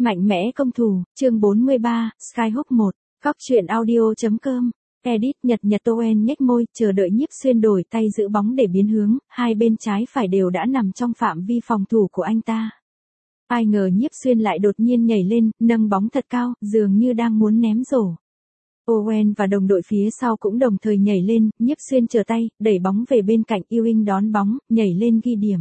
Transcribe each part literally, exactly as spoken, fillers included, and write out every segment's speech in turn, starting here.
Mạnh mẽ công thủ, chương bốn mươi ba, Skyhook một, Cóc truyện audio.com, edit Nhật Nhật Owen nhếch môi, chờ đợi Nhiếp Xuyên đổi tay giữ bóng để biến hướng, hai bên trái phải đều đã nằm trong phạm vi phòng thủ của anh ta. Ai ngờ Nhiếp Xuyên lại đột nhiên nhảy lên, nâng bóng thật cao, dường như đang muốn ném rổ. Owen và đồng đội phía sau cũng đồng thời nhảy lên, Nhiếp Xuyên chờ tay, đẩy bóng về bên cạnh, Ewing đón bóng, nhảy lên ghi điểm.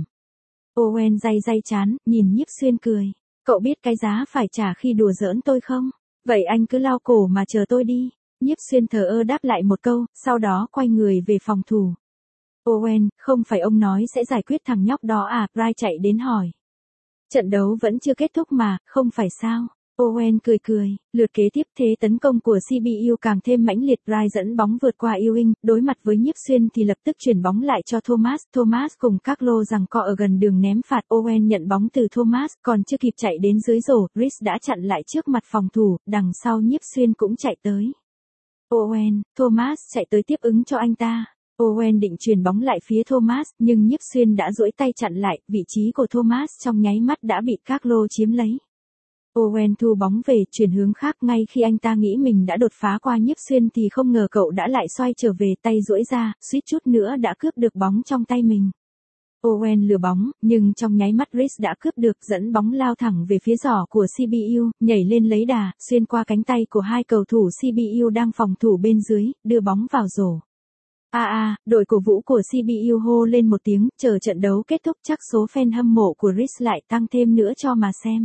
Owen day day chán, nhìn Nhiếp Xuyên cười. Cậu biết cái giá phải trả khi đùa giỡn tôi không? Vậy anh cứ lao cổ mà chờ tôi đi. Nhiếp Xuyên thờ ơ đáp lại một câu, sau đó quay người về phòng thủ. Owen, không phải ông nói sẽ giải quyết thằng nhóc đó à? Rai chạy đến hỏi. Trận đấu vẫn chưa kết thúc mà, không phải sao? Owen cười cười, lượt kế tiếp thế tấn công của xê bê u càng thêm mãnh liệt. Rai dẫn bóng vượt qua Ewing, đối mặt với Nhiếp Xuyên thì lập tức chuyển bóng lại cho Thomas. Thomas cùng Carlo giằng co ở gần đường ném phạt. Owen nhận bóng từ Thomas, còn chưa kịp chạy đến dưới rổ, Rhys đã chặn lại trước mặt phòng thủ, đằng sau Nhiếp Xuyên cũng chạy tới. Owen, Thomas chạy tới tiếp ứng cho anh ta. Owen định truyền bóng lại phía Thomas, nhưng Nhiếp Xuyên đã duỗi tay chặn lại, vị trí của Thomas trong nháy mắt đã bị Carlo chiếm lấy. Owen thu bóng về, chuyển hướng khác. Ngay khi anh ta nghĩ mình đã đột phá qua Nhiếp Xuyên thì không ngờ cậu đã lại xoay trở về, tay duỗi ra, suýt chút nữa đã cướp được bóng trong tay mình. Owen lừa bóng, nhưng trong nháy mắt Rhys đã cướp được, dẫn bóng lao thẳng về phía giỏ của xê bê u, nhảy lên lấy đà, xuyên qua cánh tay của hai cầu thủ xê bê u đang phòng thủ bên dưới, đưa bóng vào rổ. A a, đội cổ vũ của xê bê u hô lên một tiếng, chờ trận đấu kết thúc chắc số fan hâm mộ của Rhys lại tăng thêm nữa cho mà xem.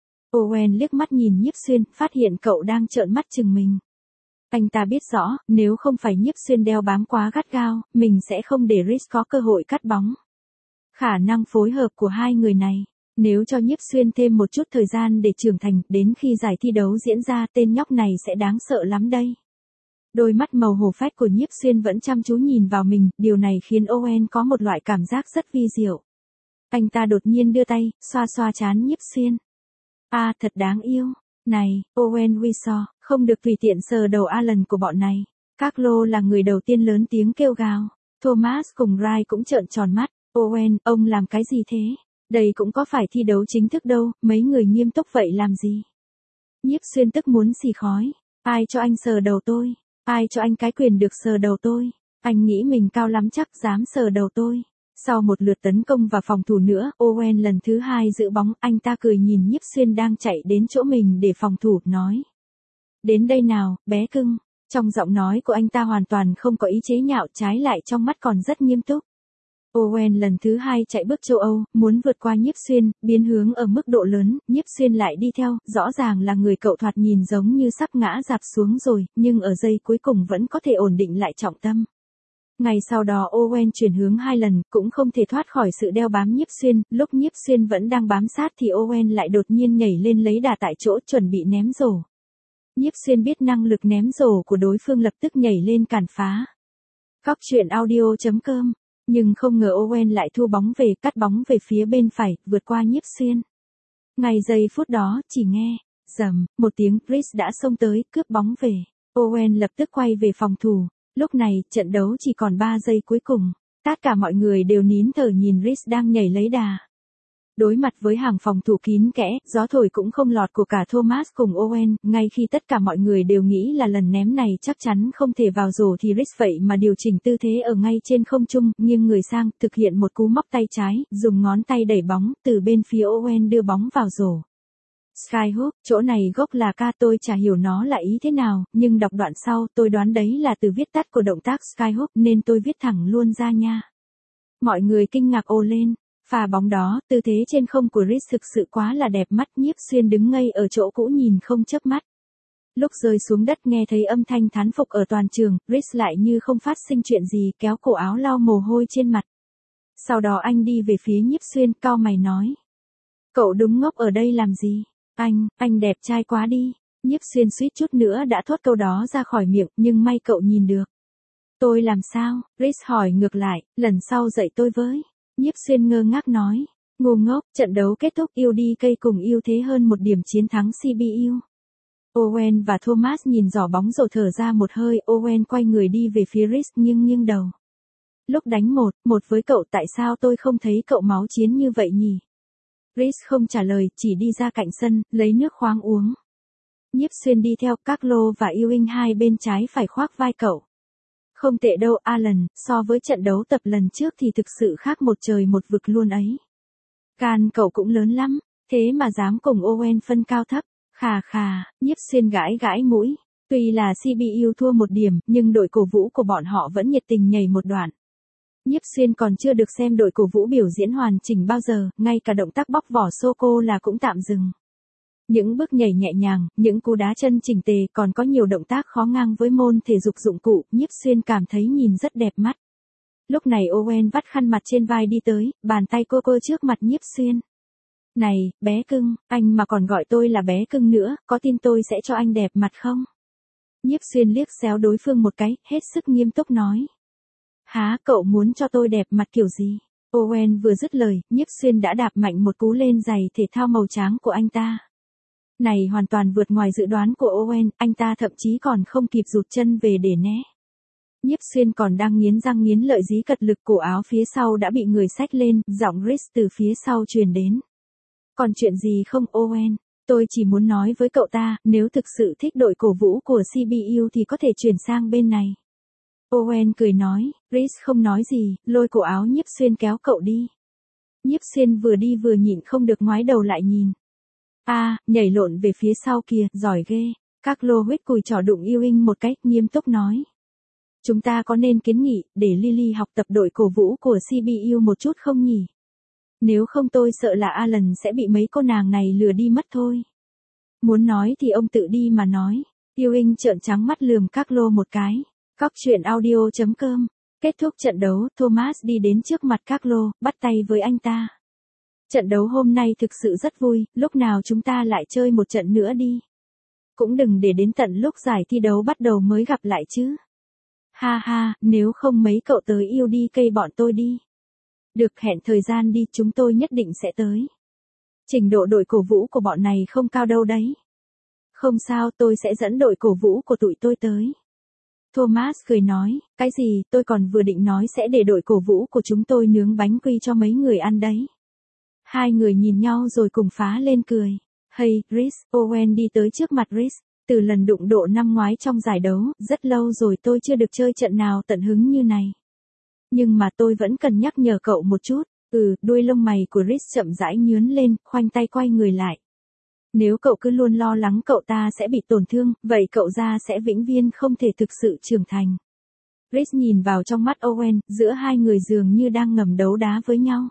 Owen liếc mắt nhìn Nhiếp Xuyên, phát hiện cậu đang trợn mắt chừng mình. Anh ta biết rõ, nếu không phải Nhiếp Xuyên đeo bám quá gắt gao, mình sẽ không để Rhys có cơ hội cắt bóng. Khả năng phối hợp của hai người này, nếu cho Nhiếp Xuyên thêm một chút thời gian để trưởng thành, đến khi giải thi đấu diễn ra tên nhóc này sẽ đáng sợ lắm đây. Đôi mắt màu hổ phách của Nhiếp Xuyên vẫn chăm chú nhìn vào mình, điều này khiến Owen có một loại cảm giác rất vi diệu. Anh ta đột nhiên đưa tay, xoa xoa trán Nhiếp Xuyên. A à, thật đáng yêu. Này, Owen Wissaw, không được tùy tiện sờ đầu Alan của bọn này. Carlo là người đầu tiên lớn tiếng kêu gào. Thomas cùng Rai cũng trợn tròn mắt. Owen, ông làm cái gì thế? Đây cũng có phải thi đấu chính thức đâu, mấy người nghiêm túc vậy làm gì? Nhiếp Xuyên tức muốn xì khói. Ai cho anh sờ đầu tôi? Ai cho anh cái quyền được sờ đầu tôi? Anh nghĩ mình cao lắm chắc dám sờ đầu tôi. Sau một lượt tấn công và phòng thủ nữa, Owen lần thứ hai giữ bóng, anh ta cười nhìn Nhiếp Xuyên đang chạy đến chỗ mình để phòng thủ, nói. Đến đây nào, bé cưng. Trong giọng nói của anh ta hoàn toàn không có ý chế nhạo, trái lại trong mắt còn rất nghiêm túc. Owen lần thứ hai chạy bước châu Âu, muốn vượt qua Nhiếp Xuyên, biến hướng ở mức độ lớn, Nhiếp Xuyên lại đi theo, rõ ràng là người cậu thoạt nhìn giống như sắp ngã rạp xuống rồi, nhưng ở giây cuối cùng vẫn có thể ổn định lại trọng tâm. Ngày sau đó Owen chuyển hướng hai lần, cũng không thể thoát khỏi sự đeo bám Nhiếp Xuyên, lúc Nhiếp Xuyên vẫn đang bám sát thì Owen lại đột nhiên nhảy lên lấy đà tại chỗ chuẩn bị ném rổ. Nhiếp Xuyên biết năng lực ném rổ của đối phương, lập tức nhảy lên cản phá. Cóc truyện audio.com, nhưng không ngờ Owen lại thu bóng về, cắt bóng về phía bên phải, vượt qua Nhiếp Xuyên. Ngay giây phút đó, chỉ nghe, rầm, một tiếng, Rhys đã xông tới, cướp bóng về. Owen lập tức quay về phòng thủ. Lúc này, trận đấu chỉ còn ba giây cuối cùng. Tất cả mọi người đều nín thở nhìn Rhys đang nhảy lấy đà. Đối mặt với hàng phòng thủ kín kẽ, gió thổi cũng không lọt của cả Thomas cùng Owen, ngay khi tất cả mọi người đều nghĩ là lần ném này chắc chắn không thể vào rổ thì Rhys vậy mà điều chỉnh tư thế ở ngay trên không trung, nghiêng người sang, thực hiện một cú móc tay trái, dùng ngón tay đẩy bóng, từ bên phía Owen đưa bóng vào rổ. Skyhook, chỗ này gốc là ca, tôi chả hiểu nó là ý thế nào, nhưng đọc đoạn sau, tôi đoán đấy là từ viết tắt của động tác Skyhook nên tôi viết thẳng luôn ra nha. Mọi người kinh ngạc ồ lên. Pha bóng đó, tư thế trên không của Rhys thực sự quá là đẹp mắt. Nhiếp Xuyên đứng ngây ở chỗ cũ nhìn không chớp mắt. Lúc rơi xuống đất nghe thấy âm thanh thán phục ở toàn trường, Rhys lại như không phát sinh chuyện gì, kéo cổ áo lau mồ hôi trên mặt. Sau đó anh đi về phía Nhiếp Xuyên, cau mày nói. Cậu đúng ngốc ở đây làm gì? Anh, anh đẹp trai quá đi. Nhiếp Xuyên suýt chút nữa đã thốt câu đó ra khỏi miệng, nhưng may cậu nhìn được. Tôi làm sao? Rhys hỏi ngược lại, lần sau dạy tôi với. Nhiếp Xuyên ngơ ngác nói. Ngu ngốc, trận đấu kết thúc, u đê ca cùng ưu thế hơn một điểm chiến thắng xê bê u. Owen và Thomas nhìn giỏ bóng rồi thở ra một hơi. Owen quay người đi về phía Rhys, nghiêng nghiêng đầu. Lúc đánh một, một với cậu tại sao tôi không thấy cậu máu chiến như vậy nhỉ? Rhys không trả lời, chỉ đi ra cạnh sân, lấy nước khoáng uống. Nhiếp Xuyên đi theo, Carlo và Ewing hai bên trái phải khoác vai cậu. Không tệ đâu Alan, so với trận đấu tập lần trước thì thực sự khác một trời một vực luôn ấy. Gan cậu cũng lớn lắm, thế mà dám cùng Owen phân cao thấp. Khà khà, Nhiếp Xuyên gãi gãi mũi. Tuy là xê bê u thua một điểm, nhưng đội cổ vũ của bọn họ vẫn nhiệt tình nhảy một đoạn. Nhiếp Xuyên còn chưa được xem đội cổ vũ biểu diễn hoàn chỉnh bao giờ, ngay cả động tác bóc vỏ sô-cô là cũng tạm dừng. Những bước nhảy nhẹ nhàng, những cú đá chân chỉnh tề, còn có nhiều động tác khó ngang với môn thể dục dụng cụ, Nhiếp Xuyên cảm thấy nhìn rất đẹp mắt. Lúc này Owen vắt khăn mặt trên vai đi tới, bàn tay cô cô trước mặt Nhiếp Xuyên. Này, bé cưng, anh mà còn gọi tôi là bé cưng nữa, có tin tôi sẽ cho anh đẹp mặt không? Nhiếp Xuyên liếc xéo đối phương một cái, hết sức nghiêm túc nói. Hả, cậu muốn cho tôi đẹp mặt kiểu gì? Owen vừa dứt lời, Nhiếp Xuyên đã đạp mạnh một cú lên giày thể thao màu trắng của anh ta. Này hoàn toàn vượt ngoài dự đoán của Owen, anh ta thậm chí còn không kịp rụt chân về để né. Nhiếp Xuyên còn đang nghiến răng nghiến lợi dí cật lực, cổ áo phía sau đã bị người xách lên, giọng Rhys từ phía sau truyền đến. Còn chuyện gì không Owen? Tôi chỉ muốn nói với cậu ta, nếu thực sự thích đội cổ vũ của xê bê u thì có thể chuyển sang bên này. Owen cười nói, Rhys không nói gì, lôi cổ áo Nhiếp Xuyên kéo cậu đi. Nhiếp Xuyên vừa đi vừa nhịn không được ngoái đầu lại nhìn. A, à, nhảy lộn về phía sau kìa, giỏi ghê. Carlo huýt cùi trỏ đụng Ewing một cách, nghiêm túc nói. Chúng ta có nên kiến nghị, để Lily học tập đội cổ vũ của xê bê u một chút không nhỉ? Nếu không tôi sợ là Alan sẽ bị mấy cô nàng này lừa đi mất thôi. Muốn nói thì ông tự đi mà nói. Ewing trợn trắng mắt lườm Carlo một cái. Cóc truyện audio chấm com. Kết thúc trận đấu, Thomas đi đến trước mặt Carlo, bắt tay với anh ta. Trận đấu hôm nay thực sự rất vui, lúc nào chúng ta lại chơi một trận nữa đi. Cũng đừng để đến tận lúc giải thi đấu bắt đầu mới gặp lại chứ. Ha ha, nếu không mấy cậu tới yêu đi cây bọn tôi đi. Được, hẹn thời gian đi, chúng tôi nhất định sẽ tới. Trình độ đội cổ vũ của bọn này không cao đâu đấy. Không sao, tôi sẽ dẫn đội cổ vũ của tụi tôi tới. Thomas cười nói, cái gì, tôi còn vừa định nói sẽ để đội cổ vũ của chúng tôi nướng bánh quy cho mấy người ăn đấy. Hai người nhìn nhau rồi cùng phá lên cười. Hey, Rhys, Owen đi tới trước mặt Rhys. Từ lần đụng độ năm ngoái trong giải đấu, rất lâu rồi tôi chưa được chơi trận nào tận hứng như này. Nhưng mà tôi vẫn cần nhắc nhở cậu một chút. Ừ, đuôi lông mày của Rhys chậm rãi nhướn lên, khoanh tay quay người lại. Nếu cậu cứ luôn lo lắng cậu ta sẽ bị tổn thương, vậy cậu ra sẽ vĩnh viễn không thể thực sự trưởng thành. Rhys nhìn vào trong mắt Owen, giữa hai người dường như đang ngầm đấu đá với nhau.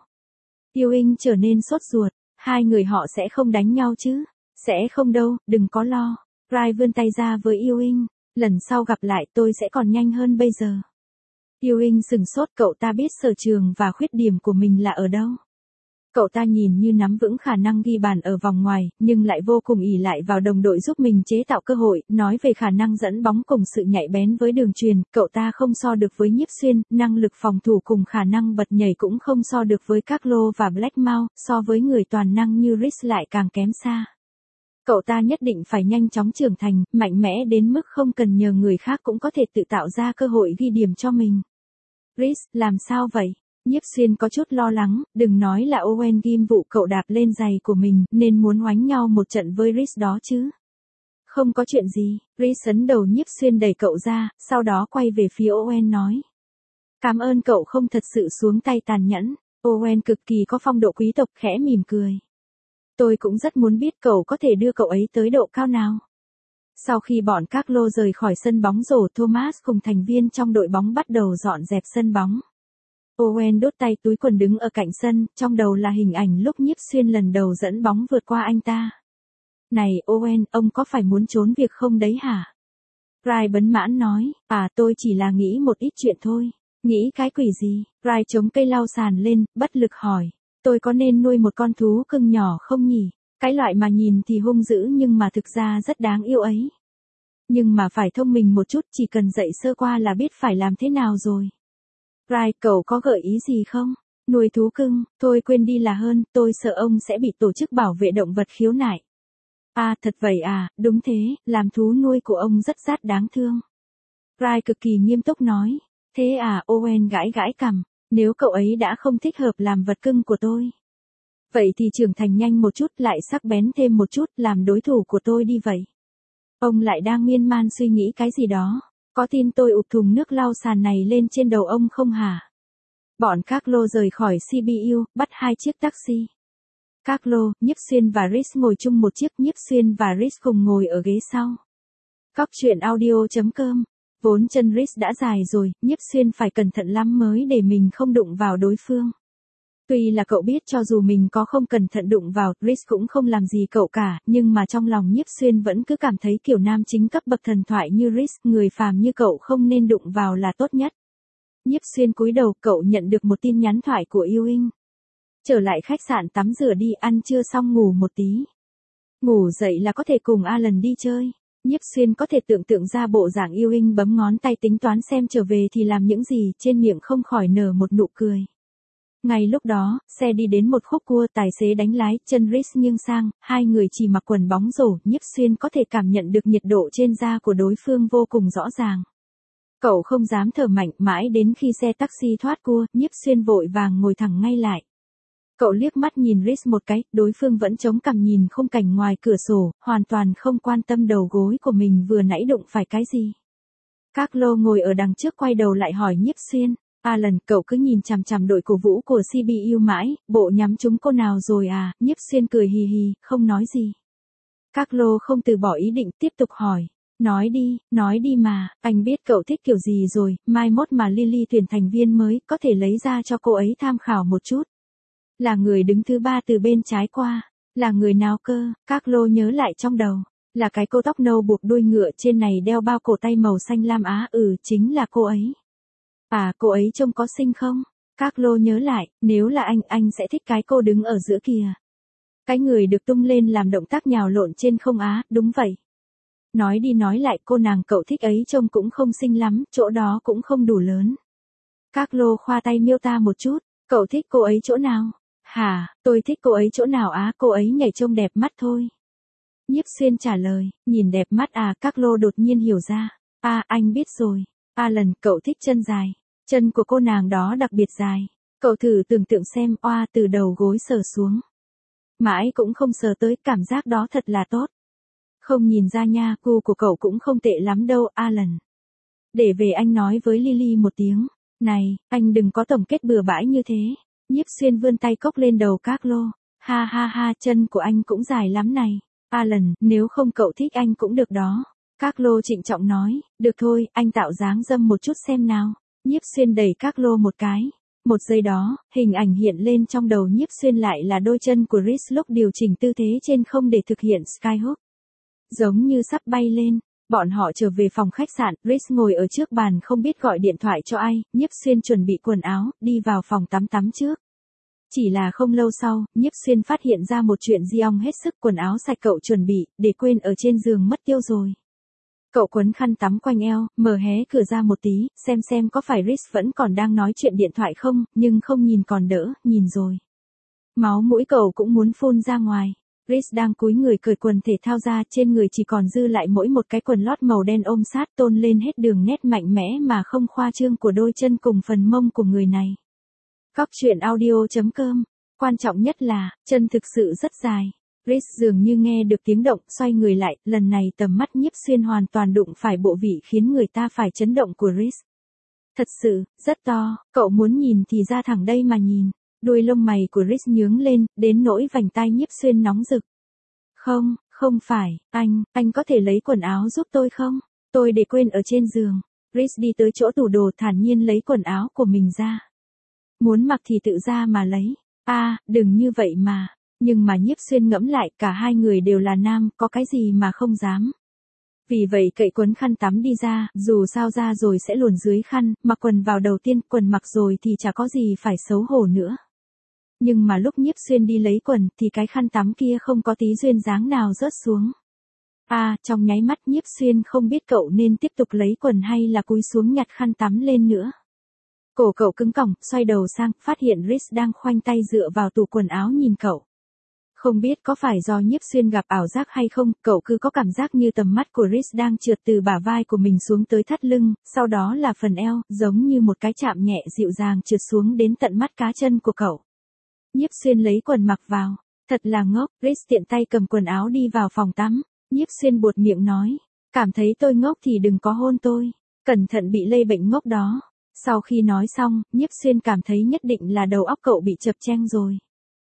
Ewing trở nên sốt ruột, hai người họ sẽ không đánh nhau chứ? Sẽ không đâu, đừng có lo. Rai vươn tay ra với Ewing, lần sau gặp lại tôi sẽ còn nhanh hơn bây giờ. Ewing sừng sốt, cậu ta biết sở trường và khuyết điểm của mình là ở đâu. Cậu ta nhìn như nắm vững khả năng ghi bàn ở vòng ngoài, nhưng lại vô cùng ỷ lại vào đồng đội giúp mình chế tạo cơ hội, nói về khả năng dẫn bóng cùng sự nhạy bén với đường chuyền, cậu ta không so được với Nhiếp Xuyên, năng lực phòng thủ cùng khả năng bật nhảy cũng không so được với Carlo và Blackmouth, so với người toàn năng như Rhys lại càng kém xa. Cậu ta nhất định phải nhanh chóng trưởng thành, mạnh mẽ đến mức không cần nhờ người khác cũng có thể tự tạo ra cơ hội ghi điểm cho mình. Rhys, làm sao vậy? Nhiếp Xuyên có chút lo lắng, đừng nói là Owen ghim vụ cậu đạp lên giày của mình, nên muốn oánh nhau một trận với Rhys đó chứ. Không có chuyện gì, Rhys ấn đầu Nhiếp Xuyên đẩy cậu ra, sau đó quay về phía Owen nói. Cảm ơn cậu không thật sự xuống tay tàn nhẫn. Owen cực kỳ có phong độ quý tộc, khẽ mỉm cười. Tôi cũng rất muốn biết cậu có thể đưa cậu ấy tới độ cao nào. Sau khi bọn Carlo rời khỏi sân bóng rổ, Thomas cùng thành viên trong đội bóng bắt đầu dọn dẹp sân bóng. Owen đốt tay túi quần đứng ở cạnh sân, trong đầu là hình ảnh lúc Nhiếp Xuyên lần đầu dẫn bóng vượt qua anh ta. Này Owen, ông có phải muốn trốn việc không đấy hả? Rai bấn mãn nói, à tôi chỉ là nghĩ một ít chuyện thôi. Nghĩ cái quỷ gì? Rai chống cây lau sàn lên, bất lực hỏi. Tôi có nên nuôi một con thú cưng nhỏ không nhỉ? Cái loại mà nhìn thì hung dữ nhưng mà thực ra rất đáng yêu ấy. Nhưng mà phải thông minh một chút, chỉ cần dạy sơ qua là biết phải làm thế nào rồi. Rai, cậu có gợi ý gì không? Nuôi thú cưng, thôi quên đi là hơn, tôi sợ ông sẽ bị tổ chức bảo vệ động vật khiếu nại. À, thật vậy à, đúng thế, làm thú nuôi của ông rất rát đáng thương. Rai cực kỳ nghiêm túc nói. Thế à, Owen gãi gãi cằm, nếu cậu ấy đã không thích hợp làm vật cưng của tôi. Vậy thì trưởng thành nhanh một chút, lại sắc bén thêm một chút, làm đối thủ của tôi đi vậy. Ông lại đang miên man suy nghĩ cái gì đó. Có tin tôi ụp thùng nước lau sàn này lên trên đầu ông không hả? Bọn Carlo rời khỏi xê bê u, bắt hai chiếc taxi. Carlo, Nhiếp Xuyên và Rhys ngồi chung một chiếc, Nhiếp Xuyên và Rhys cùng ngồi ở ghế sau. Cóc truyện audio chấm com. Vốn chân Rhys đã dài rồi, Nhiếp Xuyên phải cẩn thận lắm mới để mình không đụng vào đối phương. Tuy là cậu biết cho dù mình có không cẩn thận đụng vào, Rhys cũng không làm gì cậu cả, nhưng mà trong lòng Nhiếp Xuyên vẫn cứ cảm thấy kiểu nam chính cấp bậc thần thoại như Rhys, người phàm như cậu không nên đụng vào là tốt nhất. Nhiếp Xuyên cúi đầu, cậu nhận được một tin nhắn thoại của Ewing. Trở lại khách sạn tắm rửa đi, ăn trưa xong ngủ một tí. Ngủ dậy là có thể cùng Alan đi chơi. Nhiếp Xuyên có thể tưởng tượng ra bộ dạng Ewing bấm ngón tay tính toán xem trở về thì làm những gì, trên miệng không khỏi nở một nụ cười. Ngay lúc đó, xe đi đến một khúc cua, tài xế đánh lái, chân Rhys nghiêng sang, hai người chỉ mặc quần bóng rổ, Nhiếp Xuyên có thể cảm nhận được nhiệt độ trên da của đối phương vô cùng rõ ràng. Cậu không dám thở mạnh, mãi đến khi xe taxi thoát cua, Nhiếp Xuyên vội vàng ngồi thẳng ngay lại. Cậu liếc mắt nhìn Rhys một cái, đối phương vẫn chống cằm nhìn khung cảnh ngoài cửa sổ, hoàn toàn không quan tâm đầu gối của mình vừa nãy đụng phải cái gì. Carlo ngồi ở đằng trước quay đầu lại hỏi Nhiếp Xuyên, Alan, cậu cứ nhìn chằm chằm đội cổ vũ của xê bê u mãi, bộ nhắm trúng cô nào rồi à? Nhiếp Xuyên cười hì hì, không nói gì. Carlo không từ bỏ ý định, tiếp tục hỏi. Nói đi, nói đi mà, anh biết cậu thích kiểu gì rồi, mai mốt mà Lily tuyển thành viên mới, có thể lấy ra cho cô ấy tham khảo một chút. Là người đứng thứ ba từ bên trái qua, là người nào cơ? Carlo nhớ lại trong đầu, là cái cô tóc nâu buộc đuôi ngựa trên này đeo bao cổ tay màu xanh lam á, ừ, chính là cô ấy. À, cô ấy trông có xinh không? Carlo nhớ lại, nếu là anh, anh sẽ thích cái cô đứng ở giữa kìa. Cái người được tung lên làm động tác nhào lộn trên không á, đúng vậy. Nói đi nói lại, cô nàng cậu thích ấy trông cũng không xinh lắm, chỗ đó cũng không đủ lớn. Carlo khoa tay miêu tả một chút, cậu thích cô ấy chỗ nào? Hả, tôi thích cô ấy chỗ nào á, cô ấy nhảy trông đẹp mắt thôi. Nhiếp Xuyên trả lời, nhìn đẹp mắt à, Carlo đột nhiên hiểu ra. À, anh biết rồi. Alan, cậu thích chân dài. Chân của cô nàng đó đặc biệt dài. Cậu thử tưởng tượng xem, oa, từ đầu gối sờ xuống. Mãi cũng không sờ tới, cảm giác đó thật là tốt. Không nhìn ra nha, gu của cậu cũng không tệ lắm đâu, Alan. Để về anh nói với Lily một tiếng. Này, anh đừng có tổng kết bừa bãi như thế. Nhiếp Xuyên vươn tay cốc lên đầu Carlo. Ha ha ha, chân của anh cũng dài lắm này. Alan, nếu không cậu thích anh cũng được đó. Carlo trịnh trọng nói, được thôi, anh tạo dáng dâm một chút xem nào. Nhiếp Xuyên đẩy Carlo một cái. Một giây đó, hình ảnh hiện lên trong đầu Nhiếp Xuyên lại là đôi chân của Rhys lúc điều chỉnh tư thế trên không để thực hiện skyhook. Giống như sắp bay lên. Bọn họ trở về phòng khách sạn, Rhys ngồi ở trước bàn không biết gọi điện thoại cho ai, Nhiếp Xuyên chuẩn bị quần áo, đi vào phòng tắm tắm trước. Chỉ là không lâu sau, Nhiếp Xuyên phát hiện ra một chuyện Giong hết sức, quần áo sạch cậu chuẩn bị, để quên ở trên giường mất tiêu rồi. Cậu quấn khăn tắm quanh eo, mở hé cửa ra một tí, xem xem có phải Rhys vẫn còn đang nói chuyện điện thoại không, nhưng không nhìn còn đỡ, nhìn rồi. Máu mũi cậu cũng muốn phun ra ngoài. Rhys đang cúi người cởi quần thể thao ra, trên người chỉ còn dư lại mỗi một cái quần lót màu đen ôm sát, tôn lên hết đường nét mạnh mẽ mà không khoa trương của đôi chân cùng phần mông của người này. Cóc truyện audio chấm com. Quan trọng nhất là, chân thực sự rất dài. Rhys dường như nghe được tiếng động, xoay người lại, lần này tầm mắt Nhiếp Xuyên hoàn toàn đụng phải bộ vị khiến người ta phải chấn động của Rhys. Thật sự, rất to, cậu muốn nhìn thì ra thẳng đây mà nhìn. Đuôi lông mày của Rhys nhướng lên, đến nỗi vành tai Nhiếp Xuyên nóng rực. Không, không phải, anh, anh có thể lấy quần áo giúp tôi không? Tôi để quên ở trên giường. Rhys đi tới chỗ tủ đồ thản nhiên lấy quần áo của mình ra. Muốn mặc thì tự ra mà lấy. À, đừng như vậy mà. Nhưng mà Nhiếp Xuyên ngẫm lại, cả hai người đều là nam, có cái gì mà không dám. Vì vậy cậy quấn khăn tắm đi ra, dù sao ra rồi sẽ luồn dưới khăn, mặc quần vào đầu tiên, quần mặc rồi thì chả có gì phải xấu hổ nữa. Nhưng mà lúc Nhiếp Xuyên đi lấy quần, thì cái khăn tắm kia không có tí duyên dáng nào rớt xuống. À, trong nháy mắt Nhiếp Xuyên không biết cậu nên tiếp tục lấy quần hay là cúi xuống nhặt khăn tắm lên nữa. Cổ cậu cứng cỏng, xoay đầu sang, phát hiện Rhys đang khoanh tay dựa vào tủ quần áo nhìn cậu. Không biết có phải do Nhiếp Xuyên gặp ảo giác hay không, cậu cứ có cảm giác như tầm mắt của Rhys đang trượt từ bả vai của mình xuống tới thắt lưng, sau đó là phần eo, giống như một cái chạm nhẹ dịu dàng trượt xuống đến tận mắt cá chân của cậu. Nhiếp Xuyên lấy quần mặc vào. Thật là ngốc, Rhys tiện tay cầm quần áo đi vào phòng tắm. Nhiếp Xuyên buột miệng nói. Cảm thấy tôi ngốc thì đừng có hôn tôi. Cẩn thận bị lây bệnh ngốc đó. Sau khi nói xong, Nhiếp Xuyên cảm thấy nhất định là đầu óc cậu bị chập cheng rồi.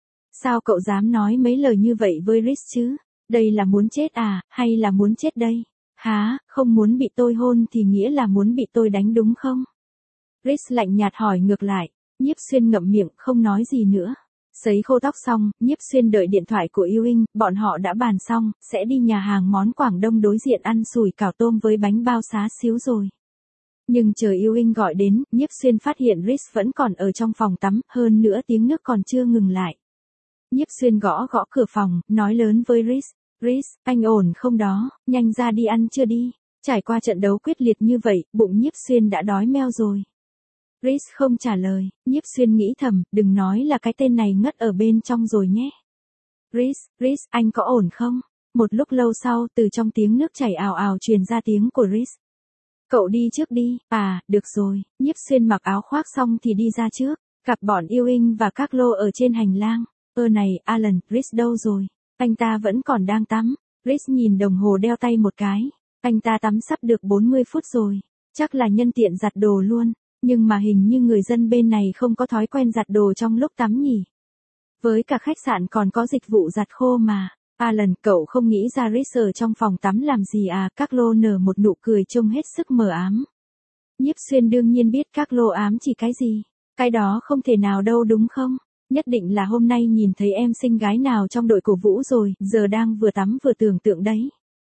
Sao cậu dám nói mấy lời như vậy với Rhys chứ? Đây là muốn chết à, hay là muốn chết đây? Hả, không muốn bị tôi hôn thì nghĩa là muốn bị tôi đánh đúng không? Rhys lạnh nhạt hỏi ngược lại. Nhiếp Xuyên ngậm miệng không nói gì nữa. Sấy khô tóc xong, Nhiếp Xuyên đợi điện thoại của Ewing, bọn họ đã bàn xong, sẽ đi nhà hàng món Quảng Đông đối diện ăn sủi cảo tôm với bánh bao xá xíu rồi. Nhưng chờ Ewing gọi đến, Nhiếp Xuyên phát hiện Rhys vẫn còn ở trong phòng tắm, hơn nữa tiếng nước còn chưa ngừng lại. Nhiếp Xuyên gõ gõ cửa phòng, nói lớn với Rhys. Rhys, anh ổn không đó, nhanh ra đi ăn chưa đi. Trải qua trận đấu quyết liệt như vậy, bụng Nhiếp Xuyên đã đói meo rồi. Rhys không trả lời, Nhiếp Xuyên nghĩ thầm, đừng nói là cái tên này ngất ở bên trong rồi nhé. Rhys, Rhys, anh có ổn không? Một lúc lâu sau, từ trong tiếng nước chảy ào ào truyền ra tiếng của Rhys. Cậu đi trước đi, à, được rồi. Nhiếp Xuyên mặc áo khoác xong thì đi ra trước, gặp bọn Ewing và Carlo ở trên hành lang. Ơ này, Alan, Rhys đâu rồi? Anh ta vẫn còn đang tắm. Rhys nhìn đồng hồ đeo tay một cái. Anh ta tắm sắp được bốn mươi phút rồi. Chắc là nhân tiện giặt đồ luôn. Nhưng mà hình như người dân bên này không có thói quen giặt đồ trong lúc tắm nhỉ. Với cả khách sạn còn có dịch vụ giặt khô mà. Alan, cậu không nghĩ ra Rhys ở trong phòng tắm làm gì à? Carlo nở một nụ cười trông hết sức mờ ám. Nhiếp Xuyên đương nhiên biết Carlo ám chỉ cái gì. Cái đó không thể nào đâu đúng không? Nhất định là hôm nay nhìn thấy em xinh gái nào trong đội cổ vũ rồi, giờ đang vừa tắm vừa tưởng tượng đấy.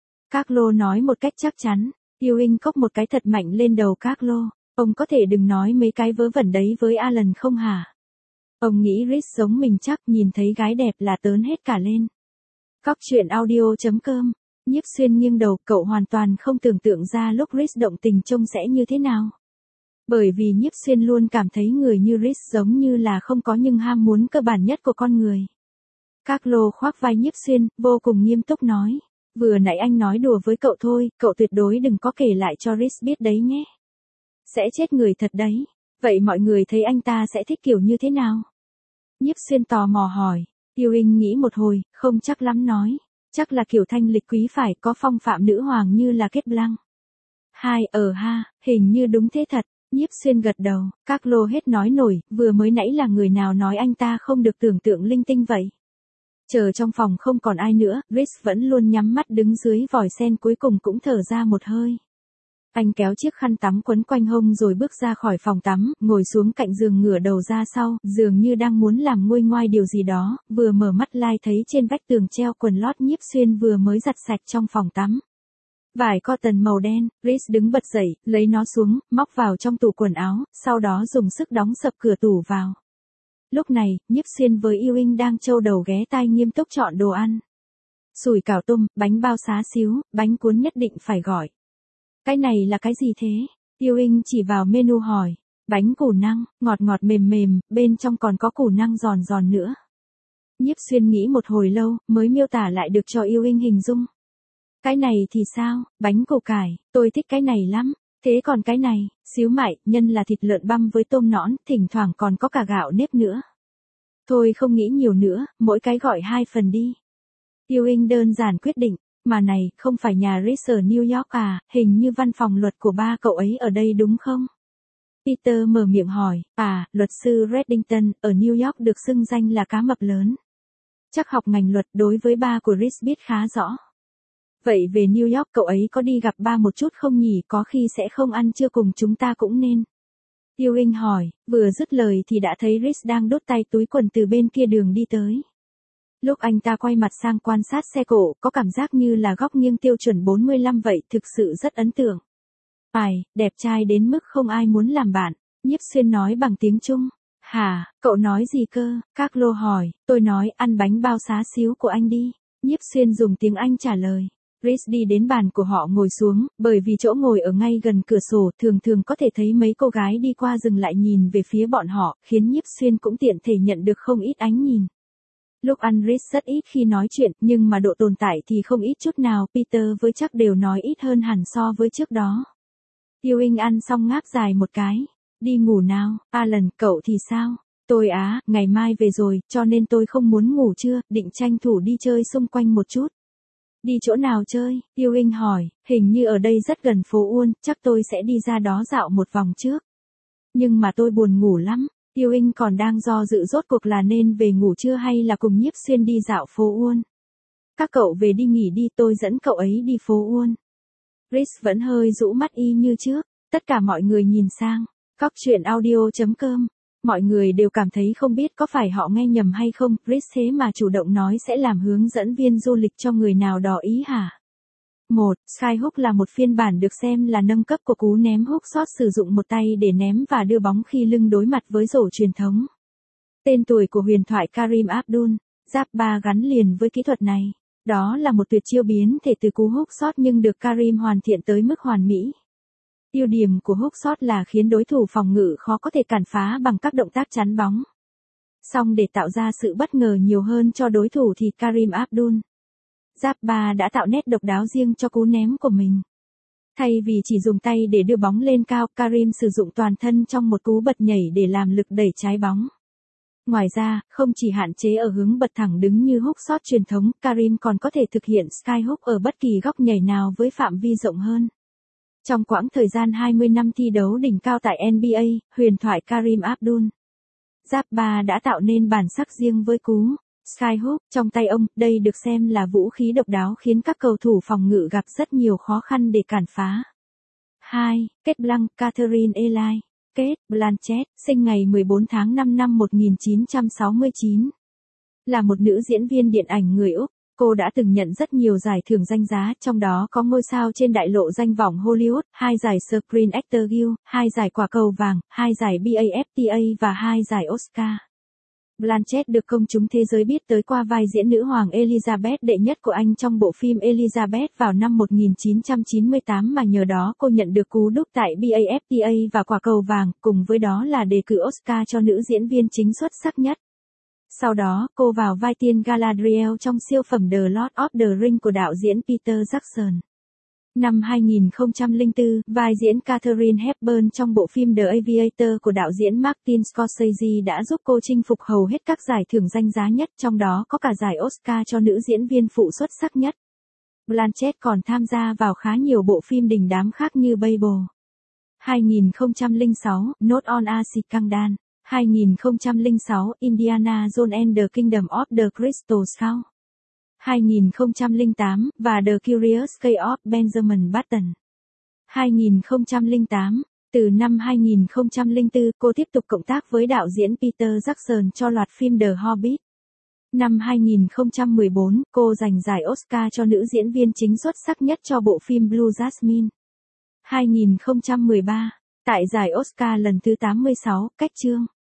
Carlo nói một cách chắc chắn. Ewing cốc một cái thật mạnh lên đầu Carlo. Ông có thể đừng nói mấy cái vớ vẩn đấy với Alan không hả? Ông nghĩ Rhys giống mình chắc, nhìn thấy gái đẹp là tớn hết cả lên. Cóc truyện audio chấm com. Nhiếp Xuyên nghiêng đầu, cậu hoàn toàn không tưởng tượng ra lúc Rhys động tình trông sẽ như thế nào. Bởi vì Nhiếp Xuyên luôn cảm thấy người như Rhys giống như là không có nhưng ham muốn cơ bản nhất của con người. Carlo khoác vai Nhiếp Xuyên, vô cùng nghiêm túc nói. Vừa nãy anh nói đùa với cậu thôi, cậu tuyệt đối đừng có kể lại cho Rhys biết đấy nhé. Sẽ chết người thật đấy. Vậy mọi người thấy anh ta sẽ thích kiểu như thế nào? Nhiếp Xuyên tò mò hỏi. Ewing nghĩ một hồi, không chắc lắm nói. Chắc là kiểu thanh lịch quý phải, có phong phạm nữ hoàng như là Kết Blanc. Hai, ở ha, hình như đúng thế thật. Nhiếp Xuyên gật đầu. Carlo hết nói nổi, vừa mới nãy là người nào nói anh ta không được tưởng tượng linh tinh vậy. Chờ trong phòng không còn ai nữa, Rhys vẫn luôn nhắm mắt đứng dưới vòi sen, cuối cùng cũng thở ra một hơi. Anh kéo chiếc khăn tắm quấn quanh hông rồi bước ra khỏi phòng tắm, ngồi xuống cạnh giường ngửa đầu ra sau, dường như đang muốn làm nguôi ngoai điều gì đó, vừa mở mắt lai thấy trên vách tường treo quần lót Nhiếp Xuyên vừa mới giặt sạch trong phòng tắm. Vải cotton màu đen. Rhys đứng bật dậy, lấy nó xuống, móc vào trong tủ quần áo, sau đó dùng sức đóng sập cửa tủ vào. Lúc này, Nhiếp Xuyên với Ewing đang trâu đầu ghé tai nghiêm túc chọn đồ ăn. Sủi cảo tôm, bánh bao xá xíu, bánh cuốn nhất định phải gọi. Cái này là cái gì thế? Ewing chỉ vào menu hỏi. Bánh củ năng, ngọt ngọt mềm mềm, bên trong còn có củ năng giòn giòn nữa. Nhiếp Xuyên nghĩ một hồi lâu, mới miêu tả lại được cho Ewing hình dung. Cái này thì sao? Bánh củ cải, tôi thích cái này lắm. Thế còn cái này, xíu mại, nhân là thịt lợn băm với tôm nõn, thỉnh thoảng còn có cả gạo nếp nữa. Thôi không nghĩ nhiều nữa, mỗi cái gọi hai phần đi. Ewing đơn giản quyết định. Mà này, không phải nhà Rhys ở New York à, hình như văn phòng luật của ba cậu ấy ở đây đúng không? Peter mở miệng hỏi. À, luật sư Reddington, ở New York được xưng danh là cá mập lớn. Chắc học ngành luật đối với ba của Rhys biết khá rõ. Vậy về New York cậu ấy có đi gặp ba một chút không nhỉ, có khi sẽ không ăn trưa cùng chúng ta cũng nên. Ewing hỏi, vừa dứt lời thì đã thấy Rhys đang đút tay túi quần từ bên kia đường đi tới. Lúc anh ta quay mặt sang quan sát xe cộ, có cảm giác như là góc nghiêng tiêu chuẩn bốn mươi lăm vậy, thực sự rất ấn tượng. Ai, đẹp trai đến mức không ai muốn làm bạn, Nhiếp Xuyên nói bằng tiếng Trung. Hả, cậu nói gì cơ? Carlo hỏi, tôi nói ăn bánh bao xá xíu của anh đi. Nhiếp Xuyên dùng tiếng Anh trả lời. Rhys đi đến bàn của họ ngồi xuống, bởi vì chỗ ngồi ở ngay gần cửa sổ, thường thường có thể thấy mấy cô gái đi qua dừng lại nhìn về phía bọn họ, khiến Nhiếp Xuyên cũng tiện thể nhận được không ít ánh nhìn. Lúc ăn Rhys rất ít khi nói chuyện, nhưng mà độ tồn tại thì không ít chút nào, Peter với chắc đều nói ít hơn hẳn so với trước đó. Ewing ăn xong ngáp dài một cái. Đi ngủ nào, Alan, cậu thì sao? Tôi á, ngày mai về rồi, cho nên tôi không muốn ngủ trưa, định tranh thủ đi chơi xung quanh một chút. Đi chỗ nào chơi? Tiêu Inh hỏi, hình như ở đây rất gần phố Uôn, chắc tôi sẽ đi ra đó dạo một vòng trước. Nhưng mà tôi buồn ngủ lắm. Tiêu Inh còn đang do dự rốt cuộc là nên về ngủ trưa hay là cùng Nhiếp Xuyên đi dạo phố Uôn. Các cậu về đi nghỉ đi, tôi dẫn cậu ấy đi phố Uôn. Chris vẫn hơi rũ mắt y như trước. Tất cả mọi người nhìn sang. Cóc truyện audio chấm com. Mọi người đều cảm thấy không biết có phải họ nghe nhầm hay không. Chris thế mà chủ động nói sẽ làm hướng dẫn viên du lịch cho người nào đó ý hả? một. Skyhook là một phiên bản được xem là nâng cấp của cú ném hook shot, sử dụng một tay để ném và đưa bóng khi lưng đối mặt với rổ truyền thống. Tên tuổi của huyền thoại Kareem Abdul-Jabbar gắn liền với kỹ thuật này. Đó là một tuyệt chiêu biến thể từ cú hook shot nhưng được Kareem hoàn thiện tới mức hoàn mỹ. Ưu điểm của hook shot là khiến đối thủ phòng ngự khó có thể cản phá bằng các động tác chắn bóng. Song để tạo ra sự bất ngờ nhiều hơn cho đối thủ thì Kareem Abdul-Jabbar đã tạo nét độc đáo riêng cho cú ném của mình. Thay vì chỉ dùng tay để đưa bóng lên cao, Kareem sử dụng toàn thân trong một cú bật nhảy để làm lực đẩy trái bóng. Ngoài ra, không chỉ hạn chế ở hướng bật thẳng đứng như hook shot truyền thống, Kareem còn có thể thực hiện skyhook ở bất kỳ góc nhảy nào với phạm vi rộng hơn. Trong quãng thời gian hai mươi năm thi đấu đỉnh cao tại N B A, huyền thoại Kareem Abdul-Jabbar đã tạo nên bản sắc riêng với cú skyhook trong tay ông. Đây được xem là vũ khí độc đáo khiến các cầu thủ phòng ngự gặp rất nhiều khó khăn để cản phá. hai. Cate Blanchett Catherine Eli. Cate Blanchett, sinh ngày mười bốn tháng năm năm một nghìn chín trăm sáu mươi chín. Là một nữ diễn viên điện ảnh người Úc. Cô đã từng nhận rất nhiều giải thưởng danh giá, trong đó có ngôi sao trên đại lộ danh vọng Hollywood, hai giải Screen Actor Guild, hai giải quả cầu vàng, hai giải B A F T A và hai giải Oscar. Blanchett được công chúng thế giới biết tới qua vai diễn nữ hoàng Elizabeth đệ nhất của Anh trong bộ phim Elizabeth vào năm một nghìn chín trăm chín mươi tám, mà nhờ đó cô nhận được cú đúp tại B A F T A và quả cầu vàng, cùng với đó là đề cử Oscar cho nữ diễn viên chính xuất sắc nhất. Sau đó, cô vào vai tiên Galadriel trong siêu phẩm The Lord of the Rings của đạo diễn Peter Jackson. Năm hai nghìn không trăm lẻ bốn, vai diễn Katharine Hepburn trong bộ phim The Aviator của đạo diễn Martin Scorsese đã giúp cô chinh phục hầu hết các giải thưởng danh giá nhất, trong đó có cả giải Oscar cho nữ diễn viên phụ xuất sắc nhất. Blanchett còn tham gia vào khá nhiều bộ phim đình đám khác như Babel. hai nghìn không trăm lẻ sáu, Not on a Scandal. hai nghìn không trăm lẻ sáu, Indiana Jones and the Kingdom of the Crystal Skull. hai nghìn không trăm lẻ tám, và The Curious Case of Benjamin Button. hai nghìn không trăm lẻ tám, từ năm hai nghìn không trăm lẻ bốn, cô tiếp tục cộng tác với đạo diễn Peter Jackson cho loạt phim The Hobbit. Năm hai nghìn không trăm mười bốn, cô giành giải Oscar cho nữ diễn viên chính xuất sắc nhất cho bộ phim Blue Jasmine. hai nghìn không trăm mười ba, tại giải Oscar lần thứ tám mươi sáu, cách chương.